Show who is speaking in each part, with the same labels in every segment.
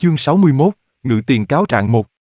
Speaker 1: Chương 61, Ngự tiền cáo trạng 1.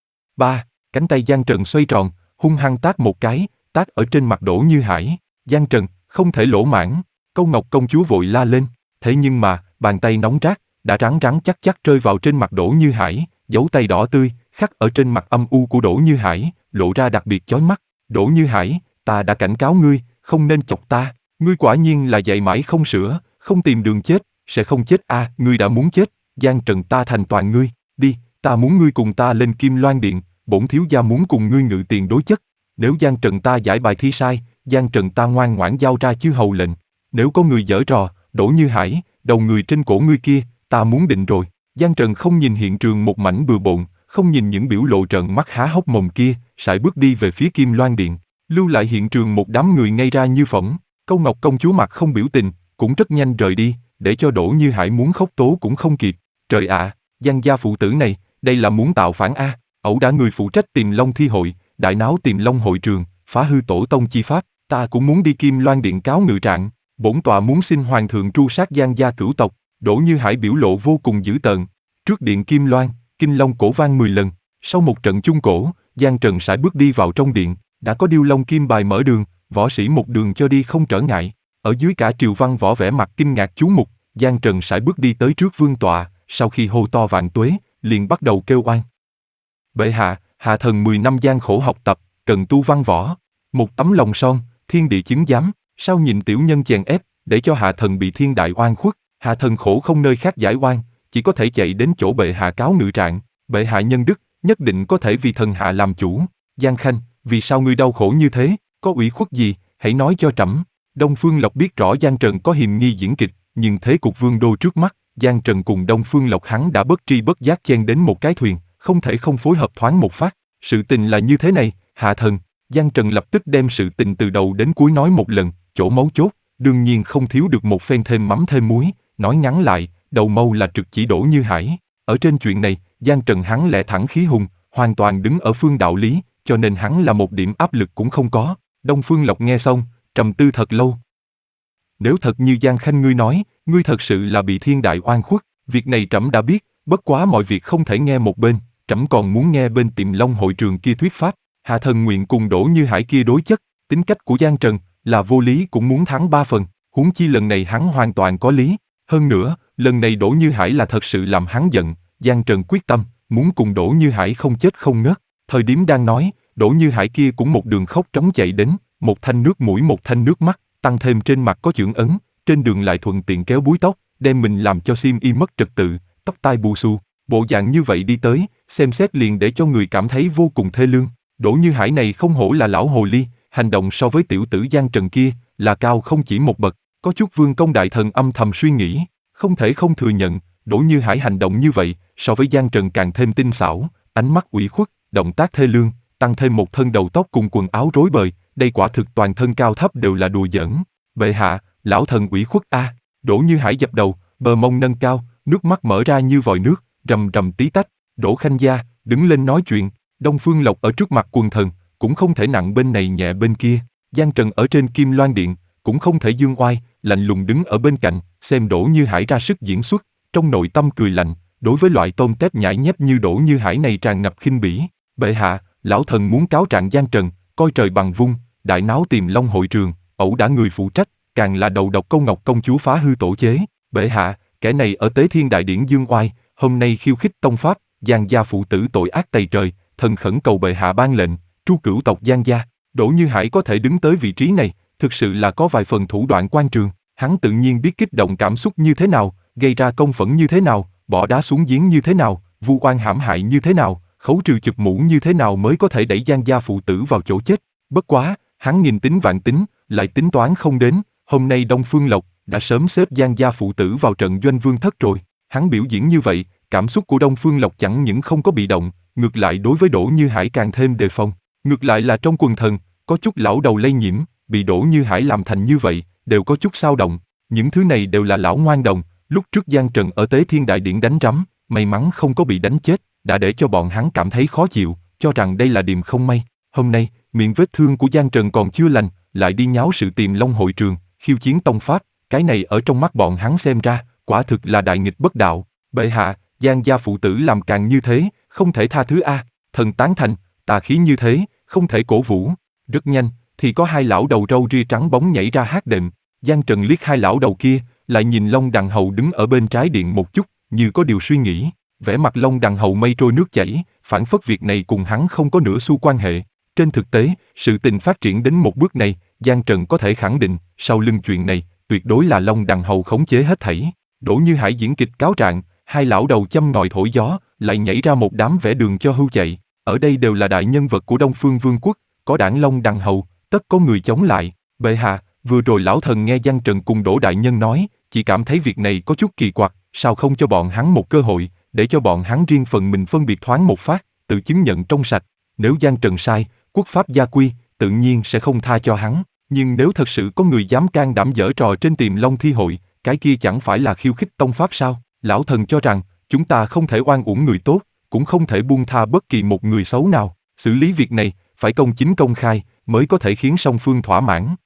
Speaker 1: 3. Cánh tay Giang Trần xoay tròn, hung hăng tát một cái, tát ở trên mặt Đỗ Như Hải. Giang Trần, không thể lỗ mãng. Câu Ngọc công chúa vội la lên. Thế nhưng mà, bàn tay nóng rát, đã rắn rắn chắc chắc rơi vào trên mặt Đỗ Như Hải, dấu tay đỏ tươi, khắc ở trên mặt âm u của Đỗ Như Hải, lộ ra đặc biệt chói mắt. Đỗ Như Hải, ta đã cảnh cáo ngươi, không nên chọc ta. Ngươi quả nhiên là dạy mãi không sửa, không tìm đường chết, sẽ không chết à, ngươi đã muốn chết. Giang Trần, ta thành toàn ngươi, đi, ta muốn ngươi cùng ta lên Kim Loan Điện, bổn thiếu gia muốn cùng ngươi ngự tiền đối chất. Nếu Giang Trần ta giải bài thi sai, Giang Trần ta ngoan ngoãn giao ra chư hầu lệnh. Nếu có người giở trò, Đỗ Như Hải, đầu người trên cổ ngươi kia, ta muốn định rồi. Giang Trần không nhìn hiện trường một mảnh bừa bộn, không nhìn những biểu lộ trợn mắt há hốc mồm kia, sải bước đi về phía Kim Loan Điện, lưu lại hiện trường một đám người ngây ra như phỗng. Câu Ngọc công chúa mặt không biểu tình, cũng rất nhanh rời đi, để cho Đỗ Như Hải muốn khóc tố cũng không kịp. Trời ạ, Giang gia phụ tử này, đây là muốn tạo phản a. Ẩu đả người phụ trách Tiềm Long thi hội, đại náo Tiềm Long hội trường, phá hư tổ tông chi pháp, ta cũng muốn đi Kim Loan Điện cáo ngự trạng. Bổn tọa muốn xin hoàng thượng tru sát Giang gia cửu tộc. Đỗ Như Hải biểu lộ vô cùng dữ tợn. Trước điện Kim Loan, Kinh Long cổ vang 10 lần. Sau một trận chung cổ, Giang Trần sải bước đi vào trong điện, đã có điêu long kim bài mở đường, võ sĩ một đường cho đi không trở ngại. Ở dưới cả triều văn võ vẻ mặt kinh ngạc chú mục, Giang Trần sải bước đi tới trước vương tọa, sau khi hô to vạn tuế, liền bắt đầu kêu oan. Bệ hạ, hạ thần 10 năm gian khổ học tập, cần tu văn võ, một tấm lòng son, thiên địa chứng giám, sao nhìn tiểu nhân chèn ép, để cho hạ thần bị thiên đại oan khuất. Hạ thần khổ không nơi khác giải oan, chỉ có thể chạy đến chỗ bệ hạ cáo ngự trạng. Bệ hạ nhân đức, nhất định có thể vì thần hạ làm chủ. Giang Khanh, vì sao ngươi đau khổ như thế, có ủy khuất gì, hãy nói cho trẫm. Đông Phương Lộc biết rõ Giang Trần có hiềm nghi diễn kịch, nhưng thế cục vương đô trước mắt, Giang Trần cùng Đông Phương Lộc hắn đã bất tri bất giác chen đến một cái thuyền, không thể không phối hợp thoáng một phát. Sự tình là như thế này, hạ thần. Giang Trần lập tức đem sự tình từ đầu đến cuối nói một lần, chỗ mấu chốt, đương nhiên không thiếu được một phen thêm mắm thêm muối. Nói ngắn lại, đầu mâu là trực chỉ Đỗ Như Hải. Ở trên chuyện này, Giang Trần hắn lẽ thẳng khí hùng, hoàn toàn đứng ở phương đạo lý, cho nên hắn là một điểm áp lực cũng không có. Đông Phương Lộc nghe xong, trầm tư thật lâu. Nếu thật như Giang Khanh ngươi nói, ngươi thật sự là bị thiên đại oan khuất, việc này trẫm đã biết, bất quá mọi việc không thể nghe một bên, trẫm còn muốn nghe bên Tiềm Long hội trường kia thuyết pháp. Hạ thần nguyện cùng Đỗ Như Hải kia đối chất, tính cách của Giang Trần là vô lý cũng muốn thắng 3 phần, huống chi lần này hắn hoàn toàn có lý. Hơn nữa, lần này Đỗ Như Hải là thật sự làm hắn giận. Giang Trần quyết tâm, muốn cùng Đỗ Như Hải không chết không ngớt. Thời điểm đang nói, Đỗ Như Hải kia cũng một đường khóc trống chạy đến, một thanh nước mũi một thanh nước mắt, tăng thêm trên mặt có chưởng ấn, trên đường lại thuận tiện kéo búi tóc, đem mình làm cho xiêm y mất trật tự, tóc tai bù xù, bộ dạng như vậy đi tới, xem xét liền để cho người cảm thấy vô cùng thê lương. Đỗ Như Hải này không hổ là lão hồ ly, hành động so với tiểu tử Giang Trần kia là cao không chỉ một bậc. Có chút vương công đại thần âm thầm suy nghĩ, không thể không thừa nhận, Đỗ Như Hải hành động như vậy, so với Giang Trần càng thêm tinh xảo, ánh mắt ủy khuất, động tác thê lương, tăng thêm một thân đầu tóc cùng quần áo rối bời, đây quả thực toàn thân cao thấp đều là đùa giỡn. Bệ hạ, lão thần ủy khuất a. Đỗ Như Hải dập đầu, bờ mông nâng cao, nước mắt mở ra như vòi nước, rầm rầm tí tách. Đỗ Khanh gia, đứng lên nói chuyện. Đông Phương Lộc ở trước mặt quần thần, cũng không thể nặng bên này nhẹ bên kia. Giang Trần ở trên Kim Loan Điện, cũng không thể dương oai, lạnh lùng đứng ở bên cạnh, xem Đỗ Như Hải ra sức diễn xuất, trong nội tâm cười lạnh, đối với loại tôm tép nhãi nhép như Đỗ Như Hải này tràn ngập khinh bỉ. Bệ hạ, lão thần muốn cáo trạng Giang Trần, coi trời bằng vung, đại náo Tiềm Long hội trường, ẩu đả người phụ trách, càng là đầu độc Câu Ngọc công chúa phá hư tổ chế. Bệ hạ, kẻ này ở Tế Thiên đại điển dương oai, hôm nay khiêu khích tông pháp, Giang gia phụ tử tội ác tày trời, thần khẩn cầu bệ hạ ban lệnh, tru cửu tộc Giang gia. Đỗ Như Hải có thể đứng tới vị trí này, thực sự là có vài phần thủ đoạn quan trường. Hắn tự nhiên biết kích động cảm xúc như thế nào, gây ra công phẫn như thế nào, bỏ đá xuống giếng như thế nào, vu oan hãm hại như thế nào, khấu trừ chụp mũ như thế nào mới có thể đẩy Giang gia phụ tử vào chỗ chết. Bất quá, hắn nghìn tính vạn tính, lại tính toán không đến, hôm nay Đông Phương Lộc đã sớm xếp Giang gia phụ tử vào trận doanh vương thất rồi. Hắn biểu diễn như vậy, cảm xúc của Đông Phương Lộc chẳng những không có bị động, ngược lại đối với Đỗ Như Hải càng thêm đề phòng. Ngược lại là trong quần thần, có chút lão đầu lây nhiễm, bị Đỗ Như Hải làm thành như vậy, đều có chút xao động. Những thứ này đều là lão ngoan đồng, lúc trước Giang Trần ở Tế Thiên đại điển đánh rắm, may mắn không có bị đánh chết, đã để cho bọn hắn cảm thấy khó chịu, cho rằng đây là điềm không may. Hôm nay, miệng vết thương của Giang Trần còn chưa lành, lại đi nháo sự Tiềm Long hội trường, khiêu chiến tông pháp, cái này ở trong mắt bọn hắn xem ra, quả thực là đại nghịch bất đạo. Bệ hạ, Giang gia phụ tử làm càng như thế, không thể tha thứ a. Thần tán thành, tà khí như thế, không thể cổ vũ. Rất nhanh, thì có hai lão đầu râu ria trắng bóng nhảy ra hát đệm. Giang Trần liếc hai lão đầu kia, lại nhìn Long Đằng Hầu đứng ở bên trái điện một chút, như có điều suy nghĩ. Vẻ mặt Long Đằng Hầu mây trôi nước chảy, phảng phất việc này cùng hắn không có nửa xu quan hệ. Trên thực tế, sự tình phát triển đến một bước này, Giang Trần có thể khẳng định, sau lưng chuyện này, tuyệt đối là Long Đằng Hầu khống chế hết thảy. Đỗ Như Hải diễn kịch cáo trạng, hai lão đầu châm ngòi thổi gió, lại nhảy ra một đám vẽ đường cho hưu chạy. Ở đây đều là đại nhân vật của Đông Phương Vương quốc, có đảng Long Đằng Hầu, tất có người chống lại. Bệ hạ, vừa rồi lão thần nghe Giang Trần cùng Đỗ đại nhân nói, chỉ cảm thấy việc này có chút kỳ quặc, sao không cho bọn hắn một cơ hội, để cho bọn hắn riêng phần mình phân biệt thoáng một phát, tự chứng nhận trong sạch. Nếu Giang Trần sai, quốc pháp gia quy, tự nhiên sẽ không tha cho hắn. Nhưng nếu thật sự có người dám can đảm giở trò trên Tiềm Long thi hội, cái kia chẳng phải là khiêu khích tông pháp sao? Lão thần cho rằng, chúng ta không thể oan uổng người tốt, cũng không thể buông tha bất kỳ một người xấu nào. Xử lý việc này, phải công chính công khai, mới có thể khiến song phương thỏa mãn.